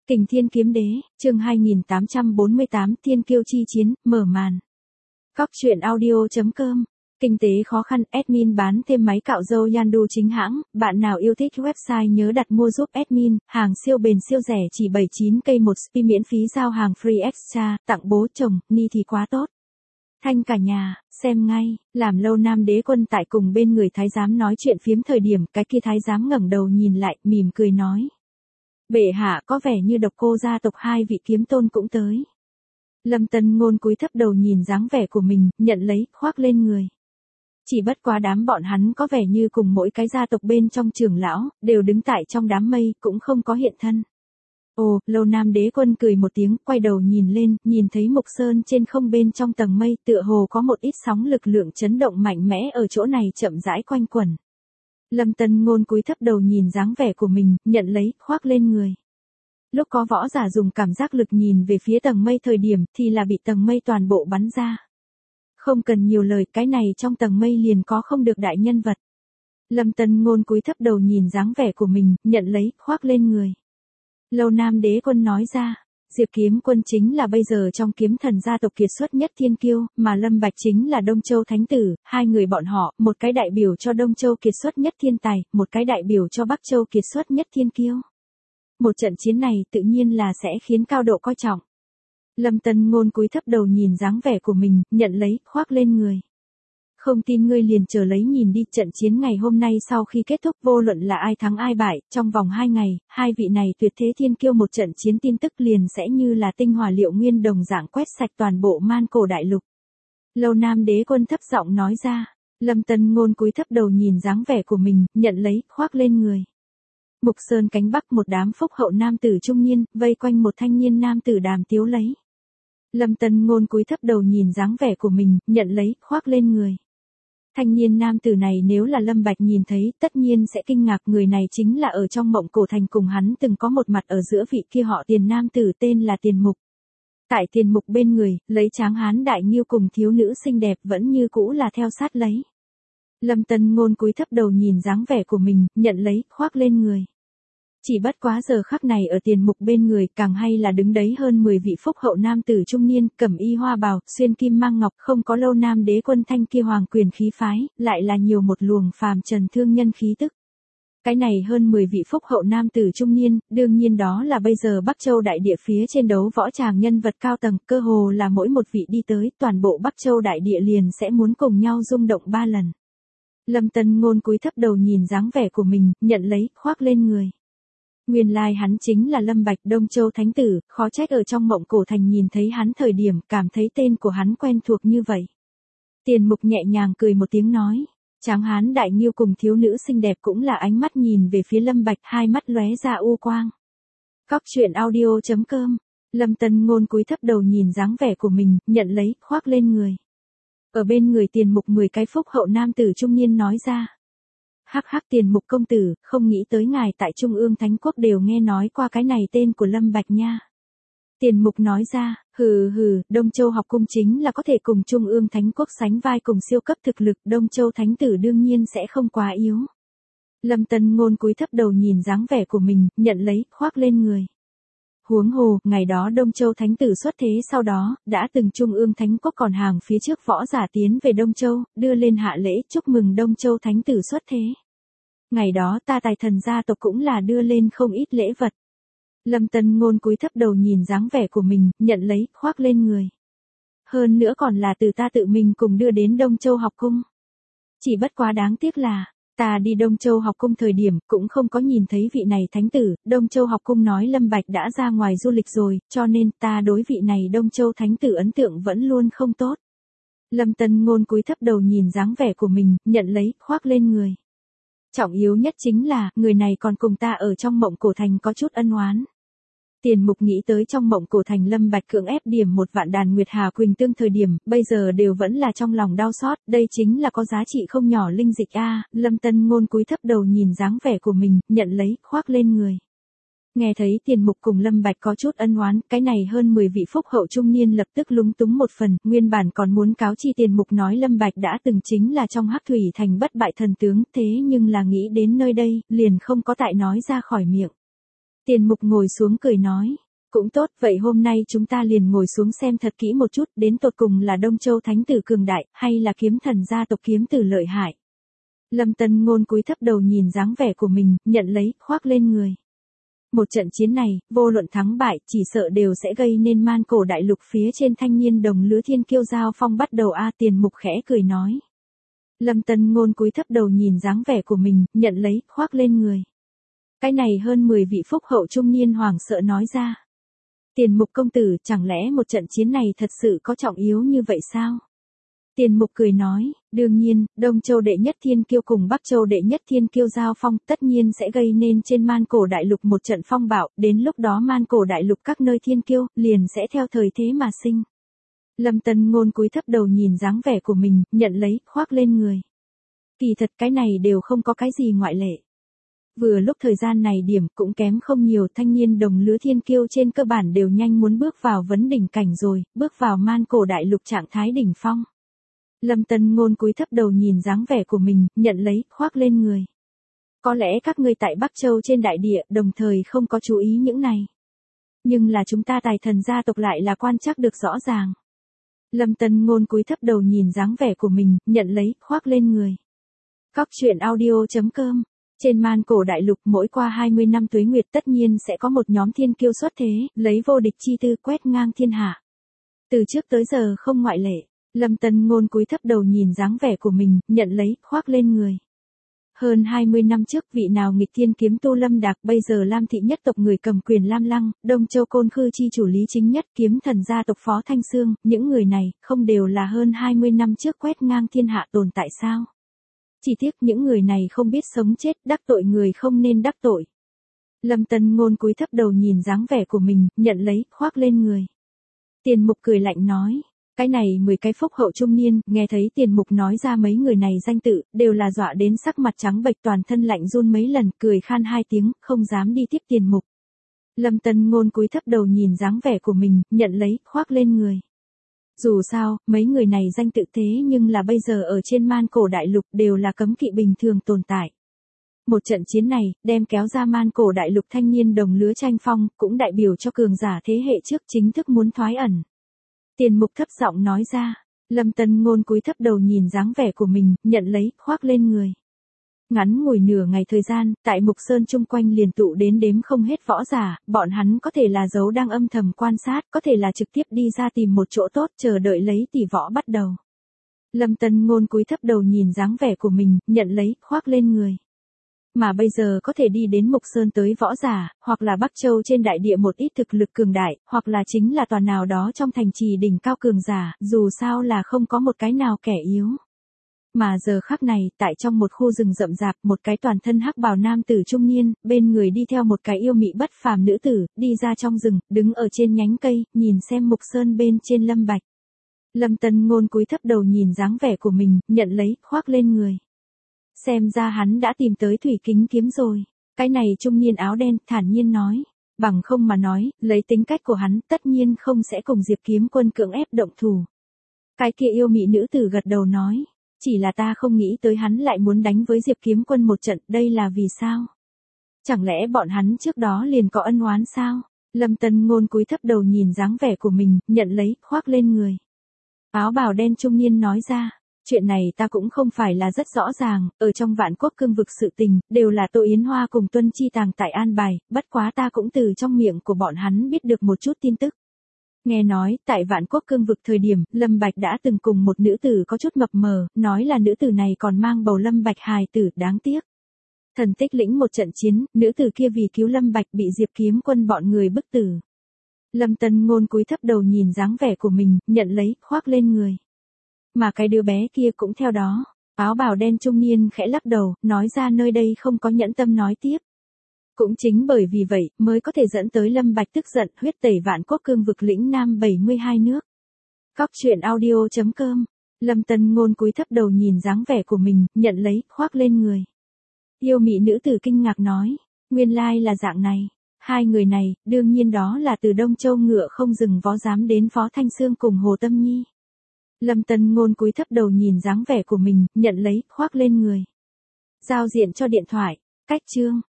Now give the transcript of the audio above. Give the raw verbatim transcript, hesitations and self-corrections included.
Kình Thiên Kiếm Đế, chương hai nghìn tám trăm bốn mươi tám, Thiên Kiêu chi chiến, mở màn. Cóc truyện audio chấm com. Kinh tế khó khăn, admin bán thêm máy cạo râu Yandu chính hãng, bạn nào yêu thích website nhớ đặt mua giúp admin, hàng siêu bền siêu rẻ chỉ bảy mươi chín k một spi miễn phí giao hàng free extra, tặng bố chồng, ni thì quá tốt. Thanh cả nhà, xem ngay, làm Lâu Nam Đế Quân tại cùng bên người thái giám nói chuyện phiếm thời điểm, cái kia thái giám ngẩng đầu nhìn lại, mỉm cười nói. Bệ hạ có vẻ như Độc Cô gia tộc hai vị kiếm tôn cũng tới. Lâm Tân Ngôn cúi thấp đầu nhìn dáng vẻ của mình, nhận lấy, khoác lên người. Chỉ bất quá đám bọn hắn có vẻ như cùng mỗi cái gia tộc bên trong trưởng lão, đều đứng tại trong đám mây, cũng không có hiện thân. Ồ, Lâu Nam Đế Quân cười một tiếng, quay đầu nhìn lên, nhìn thấy Mục Sơn trên không bên trong tầng mây, tựa hồ có một ít sóng lực lượng chấn động mạnh mẽ ở chỗ này chậm rãi quanh quẩn. Lâm Tân Ngôn cúi thấp đầu nhìn dáng vẻ của mình, nhận lấy, khoác lên người. Lúc có võ giả dùng cảm giác lực nhìn về phía tầng mây thời điểm, thì là bị tầng mây toàn bộ bắn ra. Không cần nhiều lời, cái này trong tầng mây liền có không được đại nhân vật. Lâm Tân Ngôn cúi thấp đầu nhìn dáng vẻ của mình, nhận lấy, khoác lên người. Lâu Nam Đế Quân nói ra, Diệp Kiếm Quân chính là bây giờ trong kiếm thần gia tộc kiệt xuất nhất thiên kiêu, mà Lâm Bạch chính là Đông Châu Thánh Tử, hai người bọn họ, một cái đại biểu cho Đông Châu kiệt xuất nhất thiên tài, một cái đại biểu cho Bắc Châu kiệt xuất nhất thiên kiêu. Một trận chiến này tự nhiên là sẽ khiến cao độ coi trọng. Lâm Tân Ngôn cúi thấp đầu nhìn dáng vẻ của mình, nhận lấy, khoác lên người. Không tin ngươi liền chờ lấy nhìn đi, trận chiến ngày hôm nay sau khi kết thúc vô luận là ai thắng ai bại, trong vòng hai ngày, hai vị này tuyệt thế thiên kiêu một trận chiến tin tức liền sẽ như là tinh hỏa liệu nguyên đồng dạng quét sạch toàn bộ man cổ đại lục. Lâu Nam Đế Quân thấp giọng nói ra, Lâm Tân Ngôn cúi thấp đầu nhìn dáng vẻ của mình, nhận lấy, khoác lên người. Mục Sơn cánh bắc một đám phúc hậu nam tử trung niên, vây quanh một thanh niên nam tử đàm tiếu lấy. Lâm Tân Ngôn cúi thấp đầu nhìn dáng vẻ của mình, nhận lấy, khoác lên người. Thanh niên nam tử này nếu là Lâm Bạch nhìn thấy, tất nhiên sẽ kinh ngạc, người này chính là ở trong Mộng Cổ Thành cùng hắn từng có một mặt ở giữa vị kia họ Tiền nam tử tên là Tiền Mục. Tại Tiền Mục bên người, lấy tráng hán đại nghiêu cùng thiếu nữ xinh đẹp vẫn như cũ là theo sát lấy. Lâm Tân Ngôn cúi thấp đầu nhìn dáng vẻ của mình, nhận lấy, khoác lên người. Chỉ bất quá giờ khắc này ở Tiền Mục bên người càng hay là đứng đấy hơn mười vị phúc hậu nam tử trung niên, cẩm y hoa bào, xuyên kim mang ngọc, không có Lâu Nam Đế Quân thanh kia hoàng quyền khí phái, lại là nhiều một luồng phàm trần thương nhân khí tức. Cái này hơn mười vị phúc hậu nam tử trung niên, đương nhiên đó là bây giờ Bắc Châu đại địa phía trên đấu võ tràng nhân vật cao tầng, cơ hồ là mỗi một vị đi tới, toàn bộ Bắc Châu đại địa liền sẽ muốn cùng nhau rung động ba lần. Lâm Tân Ngôn cúi thấp đầu nhìn dáng vẻ của mình, nhận lấy, khoác lên người. Nguyên lai hắn chính là Lâm Bạch, Đông Châu Thánh Tử, khó trách ở trong Mộng Cổ Thành nhìn thấy hắn thời điểm, cảm thấy tên của hắn quen thuộc như vậy. Tiền Mục nhẹ nhàng cười một tiếng nói, tráng hán đại nghiêu cùng thiếu nữ xinh đẹp cũng là ánh mắt nhìn về phía Lâm Bạch, hai mắt lóe ra u quang. Cóc truyện audio chấm com. Lâm Tân Ngôn cúi thấp đầu nhìn dáng vẻ của mình, nhận lấy, khoác lên người. Ở bên người Tiền Mục mười cái phúc hậu nam tử trung niên nói ra. Hắc hắc Tiền Mục công tử, không nghĩ tới ngài tại Trung ương Thánh Quốc đều nghe nói qua cái này tên của Lâm Bạch nha. Tiền Mục nói ra, hừ hừ, Đông Châu học cung chính là có thể cùng Trung ương Thánh Quốc sánh vai cùng siêu cấp thực lực, Đông Châu Thánh Tử đương nhiên sẽ không quá yếu. Lâm Tân Ngôn cúi thấp đầu nhìn dáng vẻ của mình, nhận lấy, khoác lên người. Huống hồ, ngày đó Đông Châu Thánh Tử xuất thế sau đó, đã từng Trung ương Thánh Quốc còn hàng phía trước võ giả tiến về Đông Châu, đưa lên hạ lễ chúc mừng Đông Châu Thánh Tử xuất thế. Ngày đó ta Tài Thần gia tộc cũng là đưa lên không ít lễ vật. Lâm Tân Ngôn cúi thấp đầu nhìn dáng vẻ của mình, nhận lấy, khoác lên người. Hơn nữa còn là từ ta tự mình cùng đưa đến Đông Châu học cung. Chỉ bất quá đáng tiếc là, ta đi Đông Châu học cung thời điểm, cũng không có nhìn thấy vị này thánh tử, Đông Châu học cung nói Lâm Bạch đã ra ngoài du lịch rồi, cho nên ta đối vị này Đông Châu thánh tử ấn tượng vẫn luôn không tốt. Lâm Tân Ngôn cúi thấp đầu nhìn dáng vẻ của mình, nhận lấy, khoác lên người. Trọng yếu nhất chính là, người này còn cùng ta ở trong Mộng Cổ Thành có chút ân oán. Tiền Mục nghĩ tới trong Mộng Cổ Thành Lâm Bạch cưỡng ép điểm một vạn đàn Nguyệt Hà Quỳnh Tương thời điểm, bây giờ đều vẫn là trong lòng đau xót, đây chính là có giá trị không nhỏ linh dịch a. Lâm Tân Ngôn cúi thấp đầu nhìn dáng vẻ của mình, nhận lấy, khoác lên người. Nghe thấy Tiền Mục cùng Lâm Bạch có chút ân oán, cái này hơn mười vị phúc hậu trung niên lập tức lúng túng một phần, nguyên bản còn muốn cáo chi Tiền Mục nói Lâm Bạch đã từng chính là trong Hắc Thủy Thành bất bại thần tướng, thế nhưng là nghĩ đến nơi đây, liền không có tại nói ra khỏi miệng. Tiền Mục ngồi xuống cười nói. Cũng tốt, vậy hôm nay chúng ta liền ngồi xuống xem thật kỹ một chút, đến tột cùng là Đông Châu Thánh Tử cường đại, hay là kiếm thần gia tộc kiếm tử lợi hại. Lâm Tân Ngôn cúi thấp đầu nhìn dáng vẻ của mình, nhận lấy, khoác lên người. Một trận chiến này, vô luận thắng bại, chỉ sợ đều sẽ gây nên man cổ đại lục phía trên thanh niên đồng lứa thiên kiêu giao phong bắt đầu a. Tiền Mục khẽ cười nói. Lâm Tân Ngôn cúi thấp đầu nhìn dáng vẻ của mình, nhận lấy, khoác lên người. Cái này hơn mười vị phúc hậu trung niên hoảng sợ nói ra. Tiền Mục công tử, chẳng lẽ một trận chiến này thật sự có trọng yếu như vậy sao? Tiền Mục cười nói, đương nhiên, Đông Châu đệ nhất thiên kiêu cùng Bắc Châu đệ nhất thiên kiêu giao phong tất nhiên sẽ gây nên trên man cổ đại lục một trận phong bạo, đến lúc đó man cổ đại lục các nơi thiên kiêu liền sẽ theo thời thế mà sinh. Lâm Tân Ngôn cúi thấp đầu nhìn dáng vẻ của mình, nhận lấy, khoác lên người. Kỳ thật cái này đều không có cái gì ngoại lệ. Vừa lúc thời gian này điểm cũng kém không nhiều, thanh niên đồng lứa thiên kiêu trên cơ bản đều nhanh muốn bước vào vấn đỉnh cảnh rồi, bước vào man cổ đại lục trạng thái đỉnh phong. Lâm Tân Ngôn cúi thấp đầu nhìn dáng vẻ của mình, nhận lấy, khoác lên người. Có lẽ các ngươi tại Bắc Châu trên đại địa đồng thời không có chú ý những này. Nhưng là chúng ta Tài Thần gia tộc lại là quan trắc được rõ ràng. Lâm Tân Ngôn cúi thấp đầu nhìn dáng vẻ của mình, nhận lấy, khoác lên người. Cóc truyện audio chấm com. Trên man cổ đại lục mỗi qua hai mươi năm tuế nguyệt tất nhiên sẽ có một nhóm thiên kiêu xuất thế, lấy vô địch chi tư quét ngang thiên hạ. Từ trước tới giờ không ngoại lệ. Lâm Tân Ngôn cúi thấp đầu nhìn dáng vẻ của mình, nhận lấy, khoác lên người. Hơn hai mươi năm trước vị nào nghịch thiên kiếm tu Lâm Đạc, bây giờ Lam thị nhất tộc người cầm quyền Lam Lăng, Đông Châu Côn Khư chi chủ Lý Chính Nhất, kiếm thần gia tộc Phó Thanh Xương, những người này không đều là hơn hai mươi năm trước quét ngang thiên hạ tồn tại sao? Chỉ tiếc những người này không biết sống chết, đắc tội người không nên đắc tội. Lâm Tân Ngôn cúi thấp đầu nhìn dáng vẻ của mình, nhận lấy, khoác lên người. Tiền Mục cười lạnh nói. Cái này mười cái phúc hậu trung niên, nghe thấy Tiền Mục nói ra mấy người này danh tự, đều là dọa đến sắc mặt trắng bệch, toàn thân lạnh run mấy lần, cười khan hai tiếng, không dám đi tiếp Tiền Mục. Lâm Tân Ngôn cúi thấp đầu nhìn dáng vẻ của mình, nhận lấy, khoác lên người. Dù sao, mấy người này danh tự thế nhưng là bây giờ ở trên man cổ đại lục đều là cấm kỵ bình thường tồn tại. Một trận chiến này, đem kéo ra man cổ đại lục thanh niên đồng lứa tranh phong, cũng đại biểu cho cường giả thế hệ trước chính thức muốn thoái ẩn. Tiền Mục thấp giọng nói ra. Lâm Tân Ngôn cúi thấp đầu nhìn dáng vẻ của mình, nhận lấy, khoác lên người. Ngắn ngủi nửa ngày thời gian, tại Mục Sơn chung quanh liền tụ đến đếm không hết võ giả, bọn hắn có thể là giấu đang âm thầm quan sát, có thể là trực tiếp đi ra tìm một chỗ tốt chờ đợi lấy tỷ võ bắt đầu. Lâm Tân Ngôn cúi thấp đầu nhìn dáng vẻ của mình, nhận lấy, khoác lên người. Mà bây giờ có thể đi đến Mục Sơn tới võ giả, hoặc là Bắc Châu trên đại địa một ít thực lực cường đại, hoặc là chính là toàn nào đó trong thành trì đỉnh cao cường giả, dù sao là không có một cái nào kẻ yếu. Mà giờ khắc này, tại trong một khu rừng rậm rạp, một cái toàn thân hắc bào nam tử trung niên, bên người đi theo một cái yêu mị bất phàm nữ tử, đi ra trong rừng, đứng ở trên nhánh cây, nhìn xem Mục Sơn bên trên Lâm Bạch. Lâm Tân Ngôn cúi thấp đầu nhìn dáng vẻ của mình, nhận lấy, khoác lên người. Xem ra hắn đã tìm tới thủy kính kiếm rồi. Cái này trung niên áo đen thản nhiên nói. Bằng không mà nói, lấy tính cách của hắn tất nhiên không sẽ cùng Diệp Kiếm Quân cưỡng ép động thủ. Cái kia yêu mị nữ tử gật đầu nói. Chỉ là ta không nghĩ tới hắn lại muốn đánh với Diệp Kiếm Quân một trận, đây là vì sao? Chẳng lẽ bọn hắn trước đó liền có ân oán sao? Lâm Tân Ngôn cúi thấp đầu nhìn dáng vẻ của mình, nhận lấy, khoác lên người. Áo bào đen trung niên nói ra. Chuyện này ta cũng không phải là rất rõ ràng, ở trong Vạn Quốc cương vực sự tình, đều là Tô Yến Hoa cùng Tuân Chi Tàng tại an bài, bất quá ta cũng từ trong miệng của bọn hắn biết được một chút tin tức. Nghe nói, tại Vạn Quốc cương vực thời điểm, Lâm Bạch đã từng cùng một nữ tử có chút mập mờ, nói là nữ tử này còn mang bầu Lâm Bạch hài tử, đáng tiếc. Thần tích lĩnh một trận chiến, nữ tử kia vì cứu Lâm Bạch bị Diệp Kiếm Quân bọn người bức tử. Lâm Tân Ngôn cúi thấp đầu nhìn dáng vẻ của mình, nhận lấy, khoác lên người. Mà cái đứa bé kia cũng theo đó. Áo bào đen trung niên khẽ lắc đầu, nói ra nơi đây không có nhẫn tâm nói tiếp. Cũng chính bởi vì vậy, mới có thể dẫn tới Lâm Bạch tức giận, huyết tẩy Vạn Quốc cương vực lĩnh Nam bảy mươi hai nước. Cóc truyện audio chấm com. Lâm Tân Ngôn cúi thấp đầu nhìn dáng vẻ của mình, nhận lấy, khoác lên người. Yêu mị nữ tử kinh ngạc nói, nguyên lai là dạng này. Hai người này, đương nhiên đó là từ Đông Châu ngựa không dừng vó dám đến Phó Thanh Xương cùng Hồ Tâm Nhi. Lâm Tân Ngôn cúi thấp đầu nhìn dáng vẻ của mình, nhận lấy, khoác lên người. Giao diện cho điện thoại, cách chương.